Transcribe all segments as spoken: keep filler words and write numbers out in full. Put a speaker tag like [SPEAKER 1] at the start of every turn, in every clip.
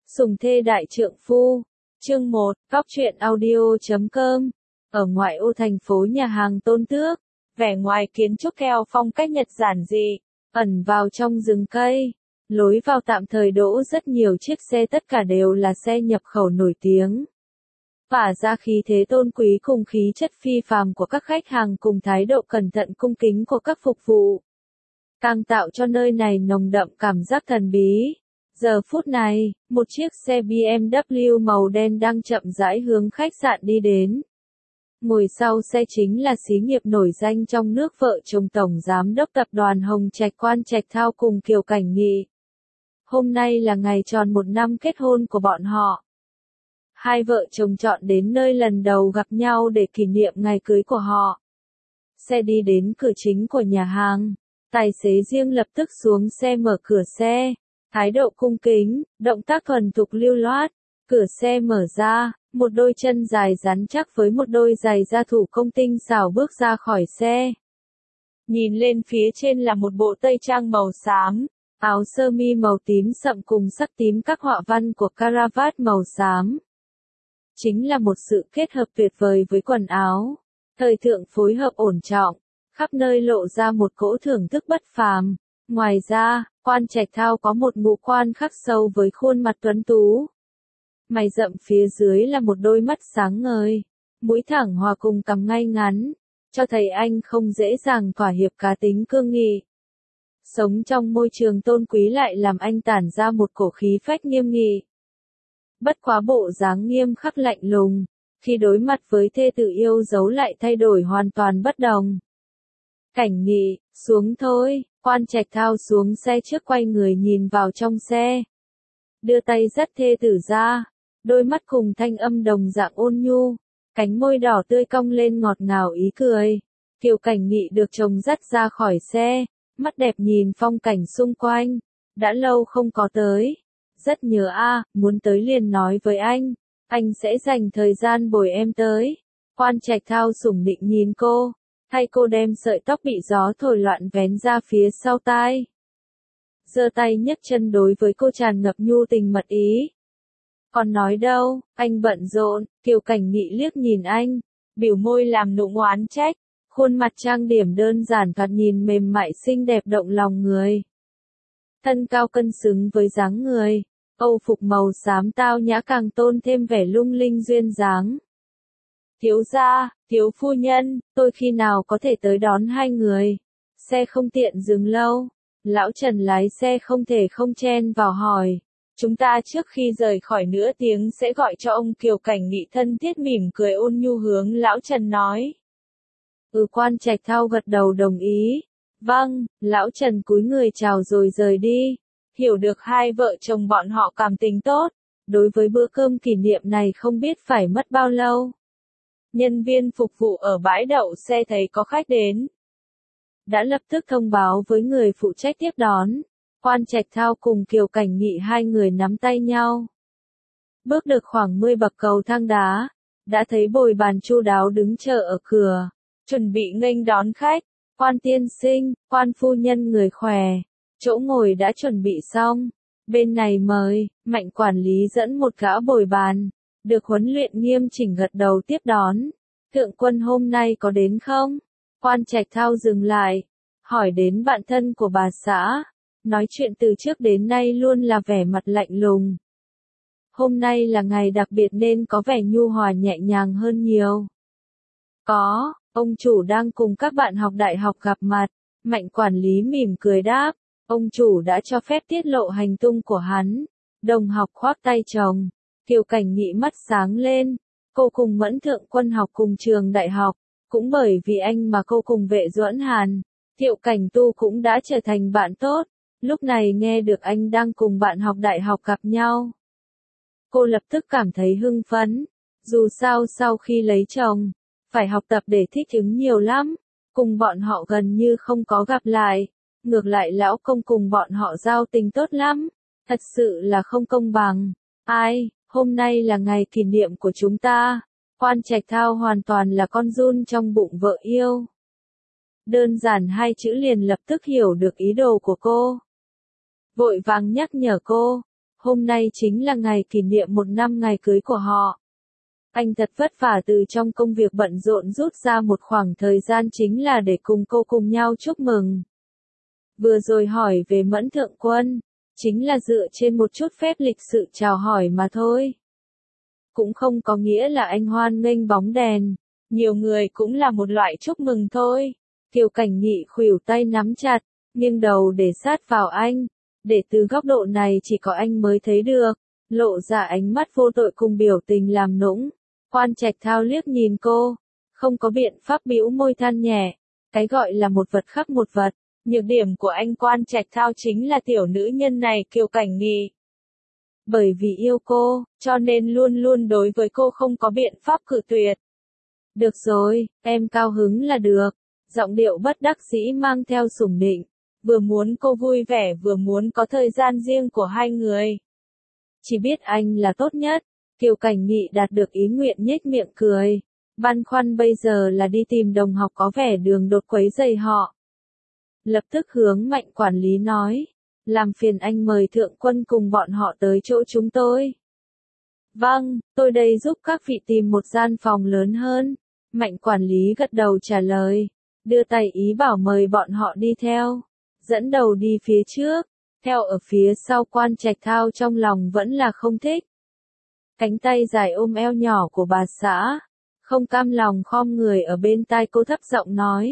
[SPEAKER 1] Sùng thê đại trượng phu. Chương một, Góc truyện audio chấm com. Ở ngoại ô thành phố nhà hàng Tôn Tước, vẻ ngoài kiến trúc theo phong cách Nhật giản dị, ẩn vào trong rừng cây. Lối vào tạm thời đỗ rất nhiều chiếc xe, tất cả đều là xe nhập khẩu nổi tiếng. Tỏa ra khí thế tôn quý cùng khí chất phi phàm của các khách hàng cùng thái độ cẩn thận cung kính của các phục vụ, càng tạo cho nơi này nồng đậm cảm giác thần bí. Giờ phút này, một chiếc xe bê em vê màu đen đang chậm rãi hướng khách sạn đi đến. Ngồi sau xe chính là xí nghiệp nổi danh trong nước, vợ chồng Tổng Giám đốc Tập đoàn Hồng Trạch Quan Trạch Thao cùng Kiều Cảnh Nghị. Hôm nay là ngày tròn một năm kết hôn của bọn họ. Hai vợ chồng chọn đến nơi lần đầu gặp nhau để kỷ niệm ngày cưới của họ. Xe đi đến cửa chính của nhà hàng, tài xế riêng lập tức xuống xe mở cửa xe. Thái độ cung kính, động tác thuần thục lưu loát, cửa xe mở ra, một đôi chân dài rắn chắc với một đôi giày da thủ công tinh xảo bước ra khỏi xe. Nhìn lên phía trên là một bộ tây trang màu xám, áo sơ mi màu tím sậm cùng sắc tím các họa văn của caravat màu xám. Chính là một sự kết hợp tuyệt vời với quần áo, thời thượng phối hợp ổn trọng, khắp nơi lộ ra một cỗ thưởng thức bất phàm. Ngoài ra, Quan Trạch Thao có một ngũ quan khắc sâu với khuôn mặt tuấn tú. Mày rậm phía dưới là một đôi mắt sáng ngời, mũi thẳng hòa cùng cằm ngay ngắn, cho thấy anh không dễ dàng thỏa hiệp cá tính cương nghị. Sống trong môi trường tôn quý lại làm anh tản ra một cổ khí phách nghiêm nghị. Bất quá bộ dáng nghiêm khắc lạnh lùng, khi đối mặt với thê tử yêu dấu lại thay đổi hoàn toàn bất đồng. Cảnh Nghị, xuống thôi. Quan Trạch Thao xuống xe trước quay người nhìn vào trong xe. Đưa tay dắt thê tử ra, đôi mắt cùng thanh âm đồng dạng ôn nhu, cánh môi đỏ tươi cong lên ngọt ngào ý cười. Kiều Cảnh Nghị được chồng dắt ra khỏi xe, mắt đẹp nhìn phong cảnh xung quanh. Đã lâu không có tới. Rất nhớ a, muốn tới liền nói với anh, anh sẽ dành thời gian bồi em tới. Quan Trạch Thao sủng nịnh nhìn cô. Thay cô đem sợi tóc bị gió thổi loạn vén ra phía sau tai. Giơ tay nhấc chân đối với cô tràn ngập nhu tình mật ý. Còn nói đâu, anh bận rộn. Kiều Cảnh Nghị liếc nhìn anh, biểu môi làm nụ oán trách, khuôn mặt trang điểm đơn giản thoạt nhìn mềm mại xinh đẹp động lòng người. Thân cao cân xứng với dáng người, âu phục màu xám tao nhã càng tôn thêm vẻ lung linh duyên dáng. Thiếu gia, thiếu phu nhân, tôi khi nào có thể tới đón hai người? Xe không tiện dừng lâu. Lão Trần lái xe không thể không chen vào hỏi. Chúng ta trước khi rời khỏi nửa tiếng sẽ gọi cho ông. Kiều Cảnh Nghị thân thiết mỉm cười ôn nhu hướng Lão Trần nói. Ừ, Quan Trạch Thao gật đầu đồng ý. Vâng, Lão Trần cúi người chào rồi rời đi. Hiểu được hai vợ chồng bọn họ cảm tình tốt. Đối với bữa cơm kỷ niệm này không biết phải mất bao lâu. Nhân viên phục vụ ở bãi đậu xe thấy có khách đến, đã lập tức thông báo với người phụ trách tiếp đón. Quan Trạch Thao cùng Kiều Cảnh Nghị hai người nắm tay nhau. Bước được khoảng mười bậc cầu thang đá, đã thấy bồi bàn chu đáo đứng chờ ở cửa, chuẩn bị nghênh đón khách. Quan tiên sinh, quan phu nhân người khỏe, chỗ ngồi đã chuẩn bị xong. Bên này mời. Mạnh quản lý dẫn một gã bồi bàn, được huấn luyện nghiêm chỉnh gật đầu tiếp đón. Thượng quân hôm nay có đến không? Quan Trạch Thao dừng lại, hỏi đến bạn thân của bà xã, nói chuyện từ trước đến nay luôn là vẻ mặt lạnh lùng. Hôm nay là ngày đặc biệt nên có vẻ nhu hòa nhẹ nhàng hơn nhiều. Có, ông chủ đang cùng các bạn học đại học gặp mặt. Mạnh quản lý mỉm cười đáp, ông chủ đã cho phép tiết lộ hành tung của hắn. Đồng học khoác tay chồng. Kiều Cảnh Nghị mắt sáng lên, cô cùng Mẫn Thượng Quân học cùng trường đại học, cũng bởi vì anh mà cô cùng Vệ Duẫn Hàn, Thiệu Cảnh Tu cũng đã trở thành bạn tốt, lúc này nghe được anh đang cùng bạn học đại học gặp nhau. Cô lập tức cảm thấy hưng phấn, dù sao sau khi lấy chồng, phải học tập để thích ứng nhiều lắm, cùng bọn họ gần như không có gặp lại, ngược lại lão công cùng bọn họ giao tình tốt lắm, thật sự là không công bằng. Ai? Hôm nay là ngày kỷ niệm của chúng ta. Quan Trạch Thao hoàn toàn là con giun trong bụng vợ yêu. Đơn giản hai chữ liền lập tức hiểu được ý đồ của cô. Vội vàng nhắc nhở cô. Hôm nay chính là ngày kỷ niệm một năm ngày cưới của họ. Anh thật vất vả từ trong công việc bận rộn rút ra một khoảng thời gian chính là để cùng cô cùng nhau chúc mừng. Vừa rồi hỏi về Mẫn Thượng Quân, chính là dựa trên một chút phép lịch sự chào hỏi mà thôi. Cũng không có nghĩa là anh hoan nghênh bóng đèn, nhiều người cũng là một loại chúc mừng thôi. Kiều Cảnh Nghị khuỷu tay nắm chặt, nghiêng đầu để sát vào anh, để từ góc độ này chỉ có anh mới thấy được, lộ ra ánh mắt vô tội cùng biểu tình làm nũng. Quan Trạch Thao liếc nhìn cô, không có biện pháp bĩu môi than nhẹ, cái gọi là một vật khắc một vật, nhược điểm của anh Quan Trạch Thao chính là tiểu nữ nhân này Kiều Cảnh Nghị. Bởi vì yêu cô, cho nên luôn luôn đối với cô không có biện pháp cự tuyệt. Được rồi, em cao hứng là được, giọng điệu bất đắc dĩ mang theo sủng nịnh, vừa muốn cô vui vẻ vừa muốn có thời gian riêng của hai người. Chỉ biết anh là tốt nhất. Kiều Cảnh Nghị đạt được ý nguyện nhếch miệng cười, băn khoăn bây giờ là đi tìm đồng học có vẻ đường đột quấy rầy họ. Lập tức hướng Mạnh quản lý nói, làm phiền anh mời Thượng Quân cùng bọn họ tới chỗ chúng tôi. Vâng, tôi đây giúp các vị tìm một gian phòng lớn hơn. Mạnh quản lý gật đầu trả lời, đưa tay ý bảo mời bọn họ đi theo, dẫn đầu đi phía trước, theo ở phía sau Quan Trạch Thao trong lòng vẫn là không thích. Cánh tay dài ôm eo nhỏ của bà xã, không cam lòng khom người ở bên tai cô thấp giọng nói.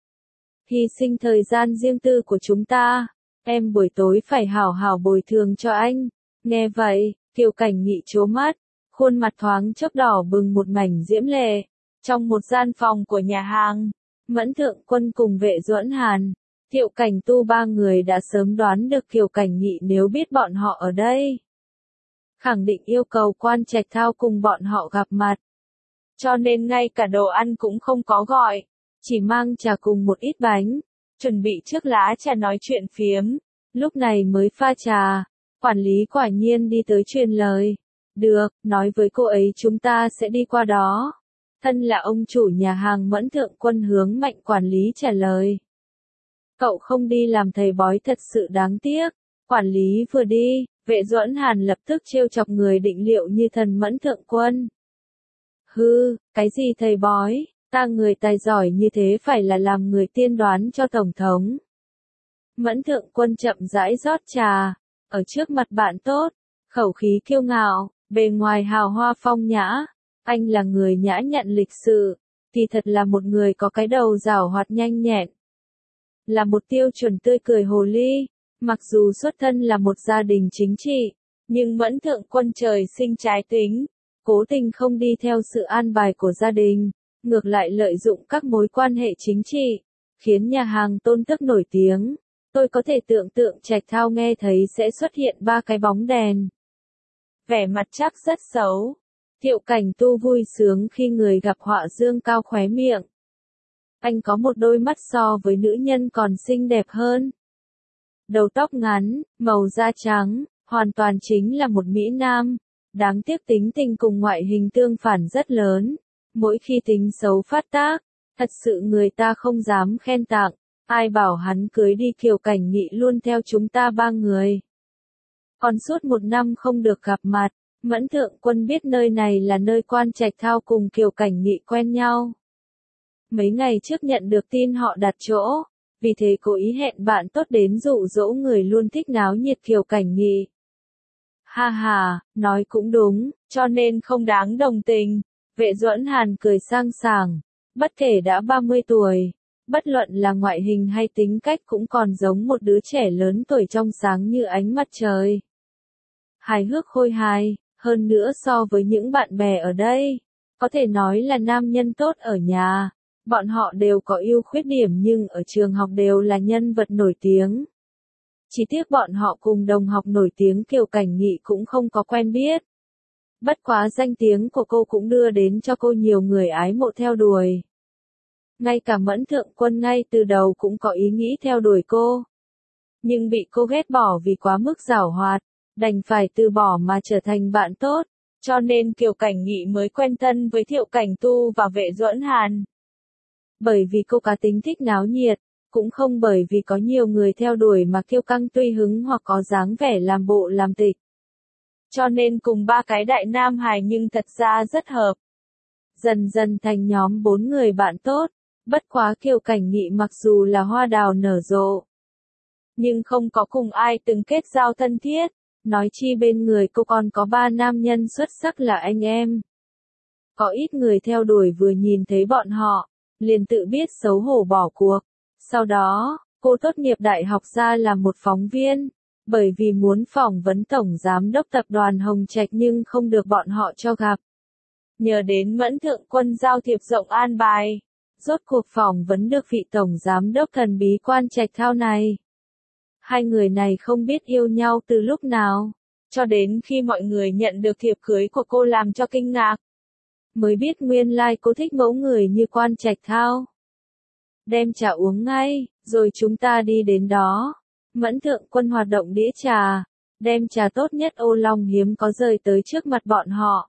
[SPEAKER 1] Hy sinh thời gian riêng tư của chúng ta, em buổi tối phải hảo hảo bồi thường cho anh. Nghe vậy, Kiều Cảnh Nghị trố mắt, khuôn mặt thoáng chốc đỏ bừng một mảnh diễm lệ. Trong một gian phòng của nhà hàng, Mẫn Thượng Quân cùng Vệ Duẫn Hàn, Thiệu Cảnh Tu ba người đã sớm đoán được Kiều Cảnh Nghị nếu biết bọn họ ở đây, khẳng định yêu cầu Quan Trạch Thao cùng bọn họ gặp mặt. Cho nên ngay cả đồ ăn cũng không có gọi, chỉ mang trà cùng một ít bánh, chuẩn bị trước lá trà nói chuyện phiếm, lúc này mới pha trà. Quản lý quả nhiên đi tới truyền lời, được, nói với cô ấy chúng ta sẽ đi qua đó. Thân là ông chủ nhà hàng Mẫn Thượng Quân hướng Mạnh quản lý trả lời. Cậu không đi làm thầy bói thật sự đáng tiếc. Quản lý vừa đi, Vệ Duẫn Hàn lập tức trêu chọc người định liệu như thần Mẫn Thượng Quân. Hư, cái gì thầy bói, ta người tài giỏi như thế phải là làm người tiên đoán cho Tổng thống. Mẫn Thượng Quân chậm rãi rót trà, ở trước mặt bạn tốt, khẩu khí kiêu ngạo, bề ngoài hào hoa phong nhã. Anh là người nhã nhặn lịch sự, thì thật là một người có cái đầu giảo hoạt nhanh nhẹn. Là một tiêu chuẩn tươi cười hồ ly, mặc dù xuất thân là một gia đình chính trị, nhưng Mẫn Thượng Quân trời sinh trái tính, cố tình không đi theo sự an bài của gia đình, ngược lại lợi dụng các mối quan hệ chính trị, khiến nhà hàng Tôn Tức nổi tiếng. Tôi có thể tưởng tượng Trạch Thao nghe thấy sẽ xuất hiện ba cái bóng đèn. Vẻ mặt chắc rất xấu. Thiệu Cảnh Tu vui sướng khi người gặp họa dương cao khóe miệng. Anh có một đôi mắt so với nữ nhân còn xinh đẹp hơn. Đầu tóc ngắn, màu da trắng, hoàn toàn chính là một mỹ nam. Đáng tiếc tính tình cùng ngoại hình tương phản rất lớn. Mỗi khi tính xấu phát tác, thật sự người ta không dám khen tặng. Ai bảo hắn cưới đi Kiều Cảnh Nghị luôn theo chúng ta ba người. Còn suốt một năm không được gặp mặt, Mẫn Thượng Quân biết nơi này là nơi Quan Trạch Thao cùng Kiều Cảnh Nghị quen nhau. Mấy ngày trước nhận được tin họ đặt chỗ, vì thế cố ý hẹn bạn tốt đến dụ dỗ người luôn thích náo nhiệt Kiều Cảnh Nghị. Ha ha, nói cũng đúng, cho nên không đáng đồng tình. Vệ Duẫn Hàn cười sang sảng, bất kể đã ba mươi tuổi, bất luận là ngoại hình hay tính cách cũng còn giống một đứa trẻ lớn tuổi trong sáng như ánh mặt trời. Hài hước khôi hài, hơn nữa so với những bạn bè ở đây, có thể nói là nam nhân tốt ở nhà. Bọn họ đều có ưu khuyết điểm nhưng ở trường học đều là nhân vật nổi tiếng. Chỉ tiếc bọn họ cùng đồng học nổi tiếng Kiều Cảnh Nghị cũng không có quen biết. Bất quá danh tiếng của cô cũng đưa đến cho cô nhiều người ái mộ theo đuổi. Ngay cả Mẫn Thượng Quân ngay từ đầu cũng có ý nghĩ theo đuổi cô. Nhưng bị cô ghét bỏ vì quá mức giảo hoạt, đành phải từ bỏ mà trở thành bạn tốt. Cho nên Kiều Cảnh Nghị mới quen thân với Thiệu Cảnh Tu và Vệ Duẫn Hàn. Bởi vì cô cá tính thích náo nhiệt, cũng không bởi vì có nhiều người theo đuổi mà kiêu căng tùy hứng hoặc có dáng vẻ làm bộ làm tịch. cho nên cùng ba cái đại nam hài nhưng thật ra rất hợp. Dần dần thành nhóm bốn người bạn tốt, bất quá Kiều Cảnh Nghị mặc dù là hoa đào nở rộ, nhưng không có cùng ai từng kết giao thân thiết, nói chi bên người cô còn có ba nam nhân xuất sắc là anh em. Có ít người theo đuổi vừa nhìn thấy bọn họ, liền tự biết xấu hổ bỏ cuộc. Sau đó, cô tốt nghiệp đại học ra làm một phóng viên, bởi vì muốn phỏng vấn tổng giám đốc tập đoàn Hồng Trạch nhưng không được bọn họ cho gặp. Nhờ đến Mẫn Thượng Quân giao thiệp rộng an bài, rốt cuộc phỏng vấn được vị tổng giám đốc thần bí Quan Trạch Thao này. Hai người này không biết yêu nhau từ lúc nào, cho đến khi mọi người nhận được thiệp cưới của cô làm cho kinh ngạc. Mới biết nguyên lai cô thích mẫu người như Quan Trạch Thao. Đem trà uống ngay, rồi chúng ta đi đến đó. Mẫn Thượng Quân hoạt động đĩa trà, đem trà tốt nhất ô long hiếm có rời tới trước mặt bọn họ.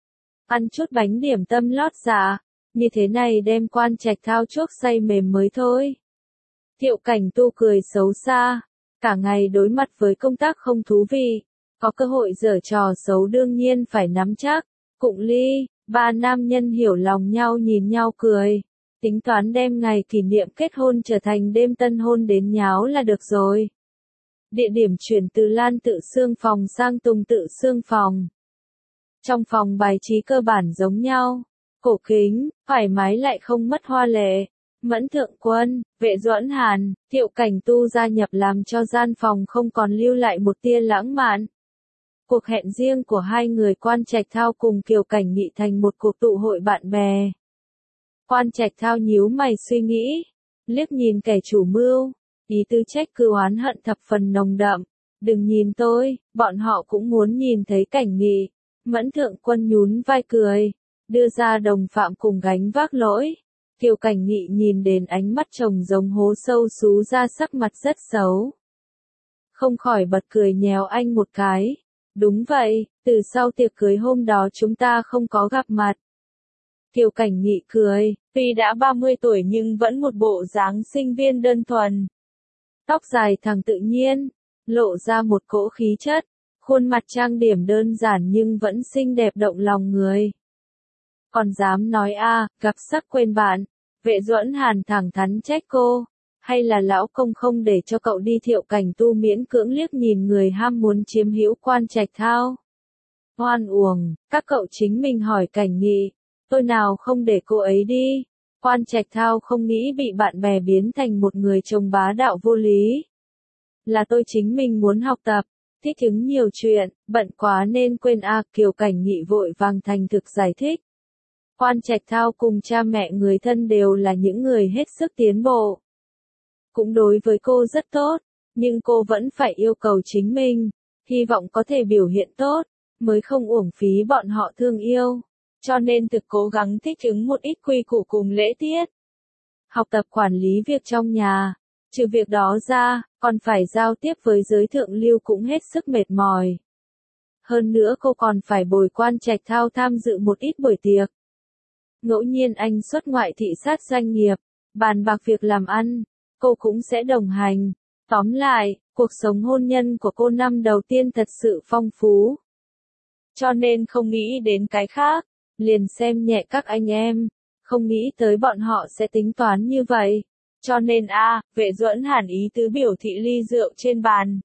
[SPEAKER 1] Ăn chút bánh điểm tâm lót dạ, như thế này đem Quan Trạch Thao chuốc say mềm mới thôi. Thiệu Cảnh Tu cười xấu xa, cả ngày đối mặt với công tác không thú vị, có cơ hội giở trò xấu đương nhiên phải nắm chắc. Cụng ly, ba nam nhân hiểu lòng nhau nhìn nhau cười, tính toán đem ngày kỷ niệm kết hôn trở thành đêm tân hôn đến nháo là được rồi. Địa điểm chuyển từ Lan Tự Xương phòng sang Tùng Tự Xương phòng. Trong phòng bài trí cơ bản giống nhau, cổ kính, thoải mái lại không mất hoa lệ. Mẫn Thượng Quân, Vệ Duẫn Hàn, Thiệu Cảnh Tu gia nhập làm cho gian phòng không còn lưu lại một tia lãng mạn. Cuộc hẹn riêng của hai người Quan Trạch Thao cùng Kiều Cảnh Nghị thành một cuộc tụ hội bạn bè. Quan Trạch Thao nhíu mày suy nghĩ, liếc nhìn kẻ chủ mưu, ý tư trách cứ oán hận thập phần nồng đậm. Đừng nhìn tôi, bọn họ cũng muốn nhìn thấy Cảnh Nghị. Mẫn Thượng Quân nhún vai cười, đưa ra đồng phạm cùng gánh vác lỗi. Kiều Cảnh Nghị nhìn đến ánh mắt chồng giống hố sâu xú ra sắc mặt rất xấu. Không khỏi bật cười nhéo anh một cái. Đúng vậy, từ sau tiệc cưới hôm đó chúng ta không có gặp mặt. Kiều Cảnh Nghị cười, tuy đã ba mươi tuổi nhưng vẫn một bộ dáng sinh viên đơn thuần. Tóc dài thẳng tự nhiên, lộ ra một cỗ khí chất, khuôn mặt trang điểm đơn giản nhưng vẫn xinh đẹp động lòng người. Còn dám nói a, gặp sắc quên bạn. Vệ Duẫn Hàn thẳng thắn trách cô, hay là lão công không để cho cậu đi. Thiệu Cảnh Tu miễn cưỡng liếc nhìn người ham muốn chiếm hữu Quan Trạch Thao. Hoan uổng, các cậu chính mình hỏi Cảnh Nghị, tôi nào không để cô ấy đi. Quan Trạch Thao không nghĩ bị bạn bè biến thành một người chồng bá đạo vô lý. Là tôi chính mình muốn học tập, thích ứng nhiều chuyện, bận quá nên quên a. À, Kiều Cảnh Nghị vội vàng thành thực giải thích. Quan Trạch Thao cùng cha mẹ người thân đều là những người hết sức tiến bộ. Cũng đối với cô rất tốt, nhưng cô vẫn phải yêu cầu chính mình, hy vọng có thể biểu hiện tốt, mới không uổng phí bọn họ thương yêu, cho nên thực cố gắng thích ứng một ít quy củ cùng lễ tiết. Học tập quản lý việc trong nhà, trừ việc đó ra, còn phải giao tiếp với giới thượng lưu cũng hết sức mệt mỏi. Hơn nữa cô còn phải bồi Quan Trạch Thao tham dự một ít buổi tiệc. Ngẫu nhiên anh xuất ngoại thị sát doanh nghiệp, bàn bạc việc làm ăn, cô cũng sẽ đồng hành. Tóm lại, cuộc sống hôn nhân của cô năm đầu tiên thật sự phong phú. Cho nên không nghĩ đến cái khác, liền xem nhẹ các anh em, không nghĩ tới bọn họ sẽ tính toán như vậy. Cho nên a, à, Vệ Duẫn Hàn ý tứ biểu thị ly rượu trên bàn.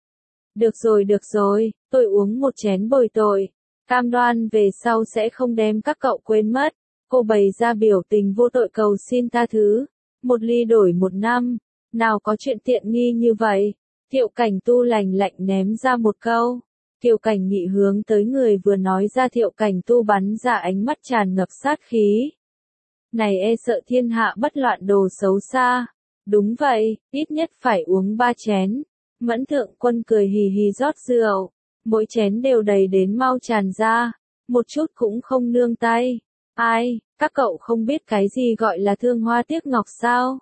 [SPEAKER 1] Được rồi được rồi, tôi uống một chén bồi tội, cam đoan về sau sẽ không đem các cậu quên mất. Cô bày ra biểu tình vô tội cầu xin tha thứ. Một ly đổi một năm, nào có chuyện tiện nghi như vậy. Thiệu Cảnh Tu lành lạnh ném ra một câu. Kiều Cảnh Nghị hướng tới người vừa nói ra. Thiệu Cảnh Tu bắn ra ánh mắt tràn ngập sát khí. Này e sợ thiên hạ bất loạn đồ xấu xa. Đúng vậy, ít nhất phải uống ba chén. Mẫn Thượng Quân cười hì hì rót rượu. Mỗi chén đều đầy đến mau tràn ra. Một chút cũng không nương tay. Ai, các cậu không biết cái gì gọi là thương hoa tiếc ngọc sao?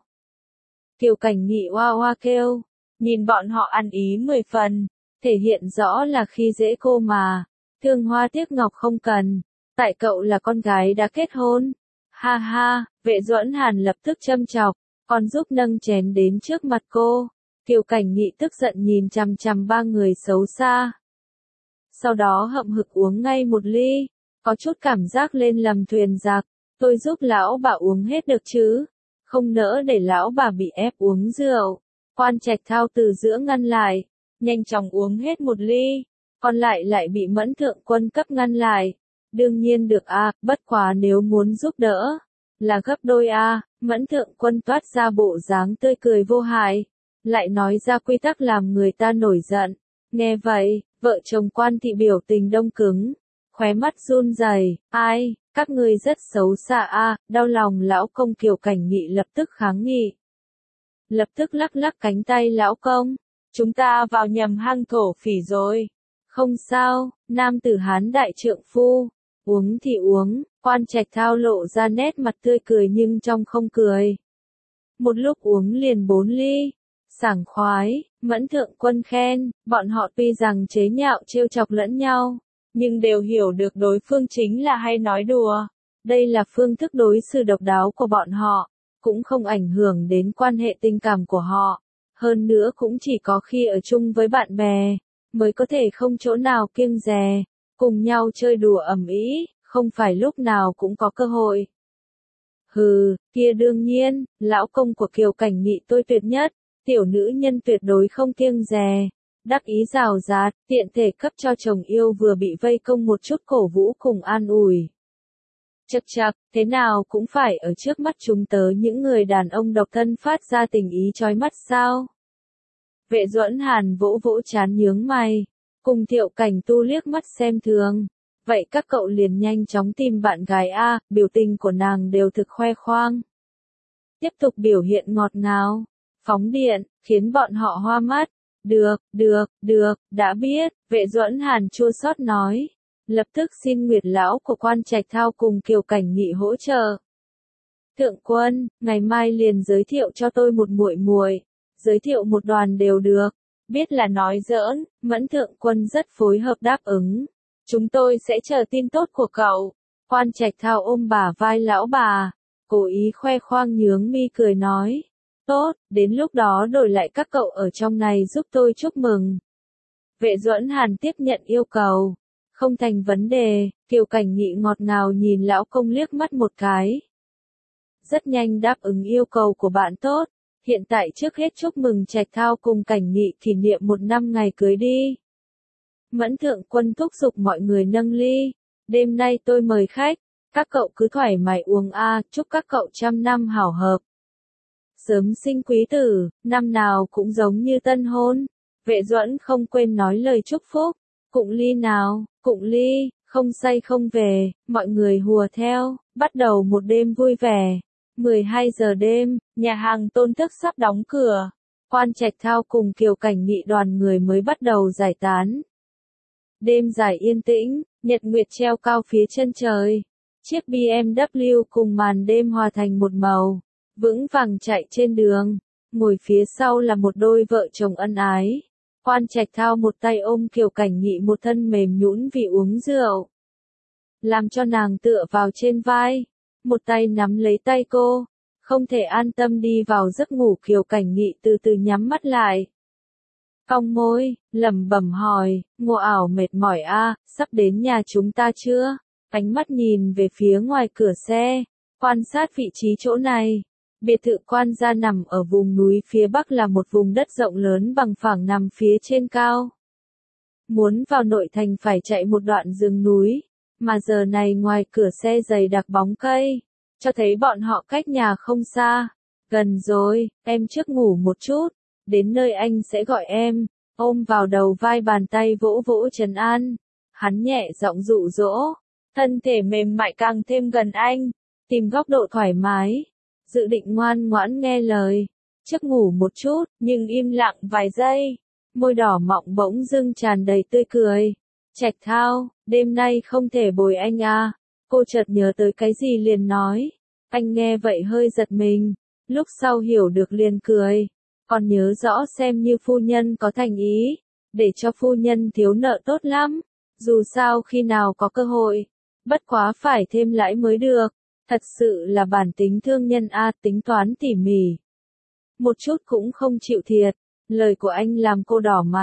[SPEAKER 1] Kiều Cảnh Nghị oa oa kêu, nhìn bọn họ ăn ý mười phần, thể hiện rõ là khi dễ cô mà, thương hoa tiếc ngọc không cần, tại cậu là con gái đã kết hôn. Ha ha, Vệ Duẫn Hàn lập tức châm chọc, còn giúp nâng chén đến trước mặt cô. Kiều Cảnh Nghị tức giận nhìn chằm chằm ba người xấu xa. sau đó hậm hực uống ngay một ly, có chút cảm giác lên lầm thuyền giặc, tôi giúp lão bà uống hết được chứ, không nỡ để lão bà bị ép uống rượu. Quan Trạch Thao từ giữa ngăn lại, nhanh chóng uống hết một ly, còn lại lại bị Mẫn Thượng Quân cấp ngăn lại. Đương nhiên được a, à, bất quá nếu muốn giúp đỡ, là gấp đôi a, à. Mẫn Thượng Quân toát ra bộ dáng tươi cười vô hại, lại nói ra quy tắc làm người ta nổi giận. Nghe vậy, vợ chồng Quan Thị biểu tình đông cứng, khóe mắt run rẩy, ai, các ngươi rất xấu xa a, à, đau lòng lão công. Kiều Cảnh Nghị lập tức kháng nghị. Lập tức lắc lắc cánh tay lão công, chúng ta vào nhầm hang thổ phỉ rồi. Không sao, nam tử Hán đại trượng phu, uống thì uống. Quan Trạch Thao lộ ra nét mặt tươi cười nhưng trong không cười. Một lúc uống liền bốn ly, sảng khoái. Mẫn Thượng Quân khen, bọn họ tuy rằng chế nhạo trêu chọc lẫn nhau, nhưng đều hiểu được đối phương chính là hay nói đùa. Đây là phương thức đối xử độc đáo của bọn họ, cũng không ảnh hưởng đến quan hệ tình cảm của họ. Hơn nữa cũng chỉ có khi ở chung với bạn bè, mới có thể không chỗ nào kiêng dè, cùng nhau chơi đùa ầm ĩ, không phải lúc nào cũng có cơ hội. Hừ, kia đương nhiên, lão công của Kiều Cảnh Nghị tôi tuyệt nhất, tiểu nữ nhân tuyệt đối không kiêng dè. Đắc ý rào rạt, tiện thể cấp cho chồng yêu vừa bị vây công một chút cổ vũ cùng an ủi. Chậc chậc, thế nào cũng phải ở trước mắt chúng tớ những người đàn ông độc thân phát ra tình ý chói mắt sao? Vệ Duẫn Hàn vỗ vỗ trán nhướng mày, cùng Thiệu Cảnh Tu liếc mắt xem thường. Vậy các cậu liền nhanh chóng tìm bạn gái a, biểu tình của nàng đều thực khoe khoang. Tiếp tục biểu hiện ngọt ngào, phóng điện, khiến bọn họ hoa mắt. Được, được, được, đã biết, Vệ Duẫn Hàn chua xót nói. Lập tức xin Nguyệt lão của Quan Trạch Thao cùng Kiều Cảnh Nghị hỗ trợ. Thượng Quân, ngày mai liền giới thiệu cho tôi một muội muội, giới thiệu một đoàn đều được. Biết là nói giỡn, Mẫn Thượng Quân rất phối hợp đáp ứng. Chúng tôi sẽ chờ tin tốt của cậu. Quan Trạch Thao ôm bả vai lão bà, cố ý khoe khoang nhướng mi cười nói. Tốt, đến lúc đó đổi lại các cậu ở trong này giúp tôi chúc mừng. Vệ Duẫn Hàn tiếp nhận yêu cầu. Không thành vấn đề, Kiều Cảnh Nghị ngọt ngào nhìn lão công liếc mắt một cái. Rất nhanh đáp ứng yêu cầu của bạn tốt. Hiện tại trước hết chúc mừng Trạch Thao cùng Cảnh Nghị kỷ niệm một năm ngày cưới đi. Mẫn Thượng Quân thúc giục mọi người nâng ly. Đêm nay tôi mời khách, các cậu cứ thoải mái uống a, chúc các cậu trăm năm hảo hợp. Sớm sinh quý tử, năm nào cũng giống như tân hôn. Vệ Duẫn không quên nói lời chúc phúc. Cụng ly nào, cụng ly, không say không về, mọi người hùa theo, bắt đầu một đêm vui vẻ. mười hai giờ đêm, nhà hàng Tôn Tước sắp đóng cửa. Quan Trạch Thao cùng Kiều Cảnh Nghị đoàn người mới bắt đầu giải tán. Đêm dài yên tĩnh, nhật nguyệt treo cao phía chân trời. Chiếc bê em vê cùng màn đêm hòa thành một màu, vững vàng chạy trên đường. Ngồi phía sau là một đôi vợ chồng ân ái. Quan Trạch Thao một tay ôm Kiều Cảnh Nghị một thân mềm nhũn vì uống rượu, làm cho nàng tựa vào trên vai, một tay nắm lấy tay cô, không thể an tâm đi vào giấc ngủ. Kiều Cảnh Nghị từ từ nhắm mắt lại, cong môi, lẩm bẩm hỏi, Ngô ảo mệt mỏi a, sắp đến nhà chúng ta chưa? Ánh mắt nhìn về phía ngoài cửa xe, quan sát vị trí chỗ này. Biệt thự Quan gia nằm ở vùng núi phía bắc, là một vùng đất rộng lớn bằng phẳng nằm phía trên cao. Muốn vào nội thành phải chạy một đoạn rừng núi, mà giờ này ngoài cửa xe dày đặc bóng cây, cho thấy bọn họ cách nhà không xa. Gần rồi, em trước ngủ một chút, đến nơi anh sẽ gọi em. Ôm vào đầu vai, bàn tay vỗ vỗ trấn an. Hắn nhẹ giọng dụ dỗ, thân thể mềm mại càng thêm gần anh, tìm góc độ thoải mái. Dự định ngoan ngoãn nghe lời, trước ngủ một chút, nhưng im lặng vài giây, môi đỏ mọng bỗng dưng tràn đầy tươi cười. Trạch Thao, đêm nay không thể bồi anh à? Cô chợt nhớ tới cái gì liền nói. Anh nghe vậy hơi giật mình, lúc sau hiểu được liền cười. Còn nhớ rõ xem như phu nhân có thành ý, để cho phu nhân thiếu nợ tốt lắm. Dù sao khi nào có cơ hội, bất quá phải thêm lãi mới được. Thật sự là bản tính thương nhân a, tính toán tỉ mỉ. Một chút cũng không chịu thiệt. Lời của anh làm cô đỏ mặt,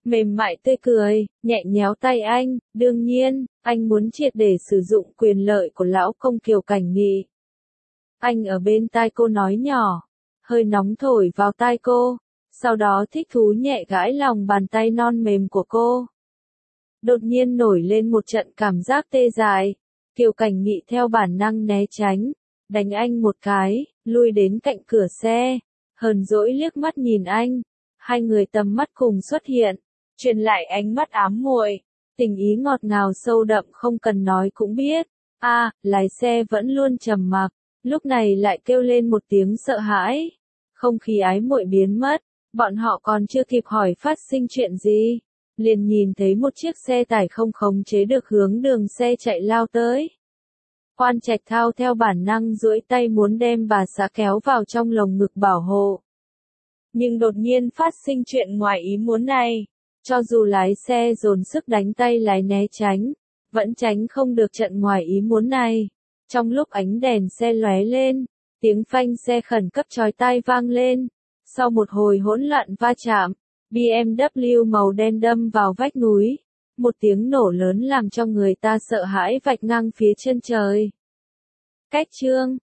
[SPEAKER 1] mềm mại tươi cười, nhẹ nhéo tay anh, đương nhiên, anh muốn triệt để sử dụng quyền lợi của lão công Kiều Cảnh Nghị. Anh ở bên tai cô nói nhỏ, hơi nóng thổi vào tai cô, sau đó thích thú nhẹ gãi lòng bàn tay non mềm của cô. Đột nhiên nổi lên một trận cảm giác tê dại, Kiều Cảnh Nghị theo bản năng né tránh, đánh anh một cái, lui đến cạnh cửa xe, hờn dỗi liếc mắt nhìn anh, hai người tầm mắt cùng xuất hiện, truyền lại ánh mắt ám muội, tình ý ngọt ngào sâu đậm không cần nói cũng biết. A, à, lái xe vẫn luôn trầm mặc, lúc này lại kêu lên một tiếng sợ hãi. Không khí ái muội biến mất, bọn họ còn chưa kịp hỏi phát sinh chuyện gì, liền nhìn thấy một chiếc xe tải không khống chế được hướng đường xe chạy lao tới. Quan Trạch Thao theo bản năng duỗi tay muốn đem bà xã kéo vào trong lồng ngực bảo hộ. Nhưng đột nhiên phát sinh chuyện ngoài ý muốn này, cho dù lái xe dồn sức đánh tay lái né tránh, vẫn tránh không được trận ngoài ý muốn này. Trong lúc ánh đèn xe lóe lên, tiếng phanh xe khẩn cấp chói tai vang lên. Sau một hồi hỗn loạn va chạm, bê em vê màu đen đâm vào vách núi. Một tiếng nổ lớn làm cho người ta sợ hãi vạch ngang phía chân trời. Cách chương